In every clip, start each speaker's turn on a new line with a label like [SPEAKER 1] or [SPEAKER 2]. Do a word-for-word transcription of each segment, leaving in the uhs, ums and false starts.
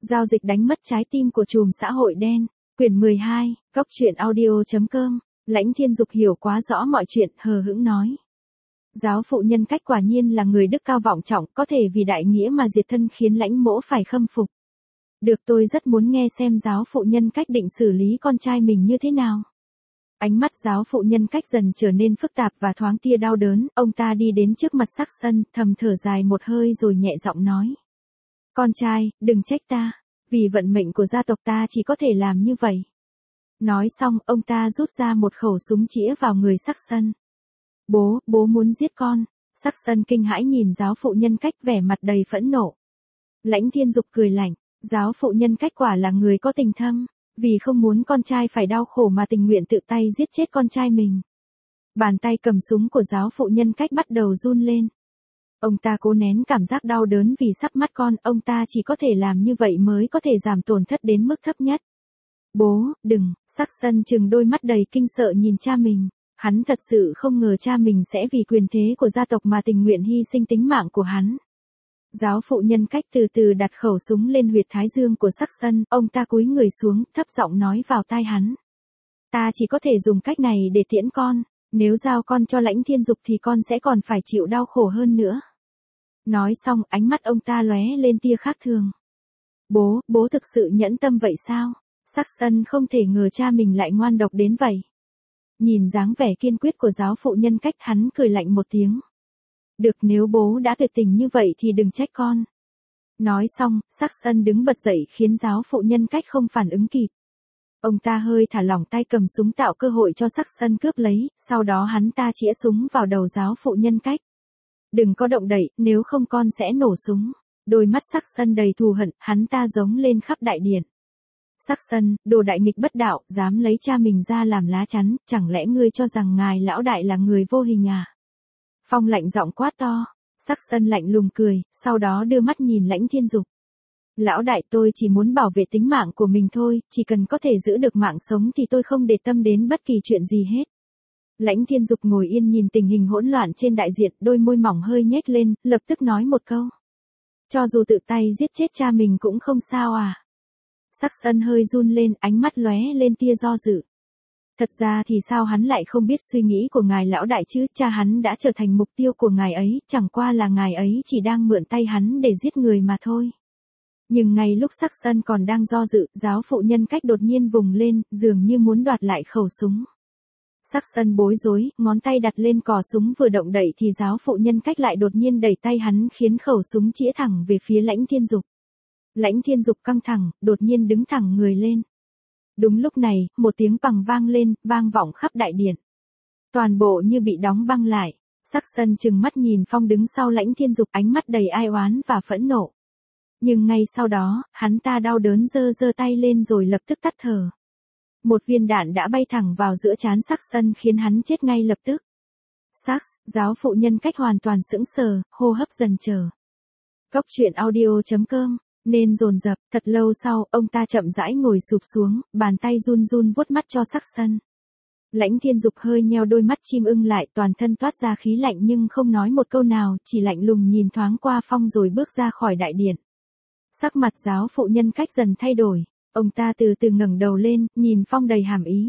[SPEAKER 1] Giao dịch đánh mất trái tim của trùm xã hội đen. Quyển mười hai, Góc truyện audio chấm com. Lãnh Thiên Dục hiểu quá rõ mọi chuyện, hờ hững nói. Giáo phụ Nhân Cách quả nhiên là người đức cao vọng trọng, có thể vì đại nghĩa mà diệt thân khiến Lãnh mỗ phải khâm phục. Được, tôi rất muốn nghe xem giáo phụ Nhân Cách định xử lý con trai mình như thế nào. Ánh mắt giáo phụ Nhân Cách dần trở nên phức tạp và thoáng tia đau đớn, ông ta đi đến trước mặt Sắc Sân, thầm thở dài một hơi rồi nhẹ giọng nói. Con trai, đừng trách ta, vì vận mệnh của gia tộc ta chỉ có thể làm như vậy. Nói xong, ông ta rút ra một khẩu súng chĩa vào người Sắc Sân. Bố, bố muốn giết con. Sắc Sân kinh hãi nhìn giáo phụ Nhân Cách vẻ mặt đầy phẫn nộ. Lãnh Thiên Dục cười lạnh, giáo phụ Nhân Cách quả là người có tình thâm, vì không muốn con trai phải đau khổ mà tình nguyện tự tay giết chết con trai mình. Bàn tay cầm súng của giáo phụ Nhân Cách bắt đầu run lên. Ông ta cố nén cảm giác đau đớn vì sắp mất con, ông ta chỉ có thể làm như vậy mới có thể giảm tổn thất đến mức thấp nhất. Bố, đừng, Sắc Sân trừng đôi mắt đầy kinh sợ nhìn cha mình. Hắn thật sự không ngờ cha mình sẽ vì quyền thế của gia tộc mà tình nguyện hy sinh tính mạng của hắn. Giáo phụ Nhân Cách từ từ đặt khẩu súng lên huyệt thái dương của Sắc Sân, ông ta cúi người xuống, thấp giọng nói vào tai hắn. Ta chỉ có thể dùng cách này để tiễn con, nếu giao con cho Lãnh Thiên Dục thì con sẽ còn phải chịu đau khổ hơn nữa. Nói xong, ánh mắt ông ta lóe lên tia khác thường. Bố, bố thực sự nhẫn tâm vậy sao? Sắc Sân không thể ngờ cha mình lại ngoan độc đến vậy. Nhìn dáng vẻ kiên quyết của giáo phụ Nhân Cách, hắn cười lạnh một tiếng. Được, nếu bố đã tuyệt tình như vậy thì đừng trách con. Nói xong, Sắc Sân đứng bật dậy khiến giáo phụ Nhân Cách không phản ứng kịp. Ông ta hơi thả lỏng tay cầm súng tạo cơ hội cho Sắc Sân cướp lấy, sau đó hắn ta chĩa súng vào đầu giáo phụ Nhân Cách. Đừng có động đậy, nếu không con sẽ nổ súng. Đôi mắt Sắc Sân đầy thù hận, hắn ta giống lên khắp đại điện. Sắc Sân, đồ đại nghịch bất đạo, dám lấy cha mình ra làm lá chắn, chẳng lẽ ngươi cho rằng ngài lão đại là người vô hình à? Phong lạnh giọng quát to. Sắc Sân lạnh lùng cười, sau đó đưa mắt nhìn Lãnh Thiên Dục. Lão đại, tôi chỉ muốn bảo vệ tính mạng của mình thôi, chỉ cần có thể giữ được mạng sống thì tôi không để tâm đến bất kỳ chuyện gì hết. Lãnh Thiên Dục ngồi yên nhìn tình hình hỗn loạn trên đại diện, đôi môi mỏng hơi nhếch lên, lập tức nói một câu. Cho dù tự tay giết chết cha mình cũng không sao à? Sắc Sân hơi run lên, ánh mắt lóe lên tia do dự. Thật ra thì sao hắn lại không biết suy nghĩ của ngài lão đại chứ, cha hắn đã trở thành mục tiêu của ngài ấy, chẳng qua là ngài ấy chỉ đang mượn tay hắn để giết người mà thôi. Nhưng ngay lúc Sắc Sân còn đang do dự, giáo phụ Nhân Cách đột nhiên vùng lên, dường như muốn đoạt lại khẩu súng. Sắc Sân bối rối, ngón tay đặt lên cò súng vừa động đậy thì giáo phụ Nhân Cách lại đột nhiên đẩy tay hắn khiến khẩu súng chĩa thẳng về phía Lãnh Thiên Dục. Lãnh Thiên Dục căng thẳng, đột nhiên đứng thẳng người lên. Đúng lúc này, một tiếng pằng vang lên, vang vọng khắp đại điện. Toàn bộ như bị đóng băng lại. Sắc Sân trừng mắt nhìn Phong đứng sau Lãnh Thiên Dục, ánh mắt đầy ai oán và phẫn nộ. Nhưng ngay sau đó, hắn ta đau đớn giơ giơ tay lên rồi lập tức tắt thở. Một viên đạn đã bay thẳng vào giữa trán Sắc Sân khiến hắn chết ngay lập tức. Sắc, giáo phụ Nhân Cách hoàn toàn sững sờ, hô hấp dần chờ. Góc truyện audio chấm com. Nên dồn dập, thật lâu sau, ông ta chậm rãi ngồi sụp xuống, bàn tay run run vuốt mắt cho Sắc Sân. Lãnh Thiên Dục hơi nheo đôi mắt chim ưng lại, toàn thân toát ra khí lạnh nhưng không nói một câu nào, chỉ lạnh lùng nhìn thoáng qua Phong rồi bước ra khỏi đại điện. Sắc mặt giáo phụ Nhân Cách dần thay đổi, ông ta từ từ ngẩng đầu lên, nhìn Phong đầy hàm ý.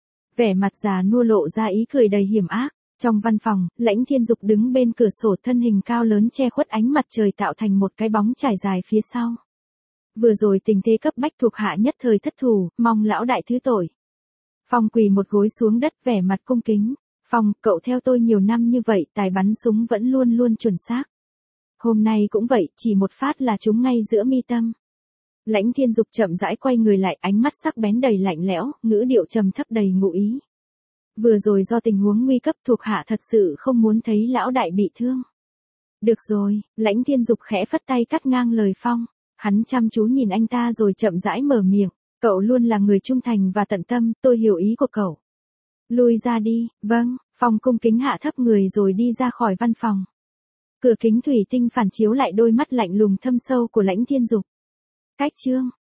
[SPEAKER 1] Vẻ mặt già nua lộ ra ý cười đầy hiểm ác. Trong văn phòng, Lãnh Thiên Dục đứng bên cửa sổ, thân hình cao lớn che khuất ánh mặt trời tạo thành một cái bóng trải dài phía sau. Vừa rồi tình thế cấp bách thuộc hạ nhất thời thất thủ, mong lão đại thứ tội. Phong quỳ một gối xuống đất vẻ mặt cung kính. Phong, cậu theo tôi nhiều năm như vậy, tài bắn súng vẫn luôn luôn chuẩn xác. Hôm nay cũng vậy, chỉ một phát là trúng ngay giữa mi tâm. Lãnh Thiên Dục chậm rãi quay người lại, ánh mắt sắc bén đầy lạnh lẽo, ngữ điệu trầm thấp đầy ngụ ý. Vừa rồi do tình huống nguy cấp thuộc hạ thật sự không muốn thấy lão đại bị thương. Được rồi, Lãnh Thiên Dục khẽ phất tay cắt ngang lời Phong. Hắn chăm chú nhìn anh ta rồi chậm rãi mở miệng. Cậu luôn là người trung thành và tận tâm, tôi hiểu ý của cậu. Lui ra đi, vâng, Phong cung kính hạ thấp người rồi đi ra khỏi văn phòng. Cửa kính thủy tinh phản chiếu lại đôi mắt lạnh lùng thâm sâu của Lãnh Thiên Dục. Cách chương.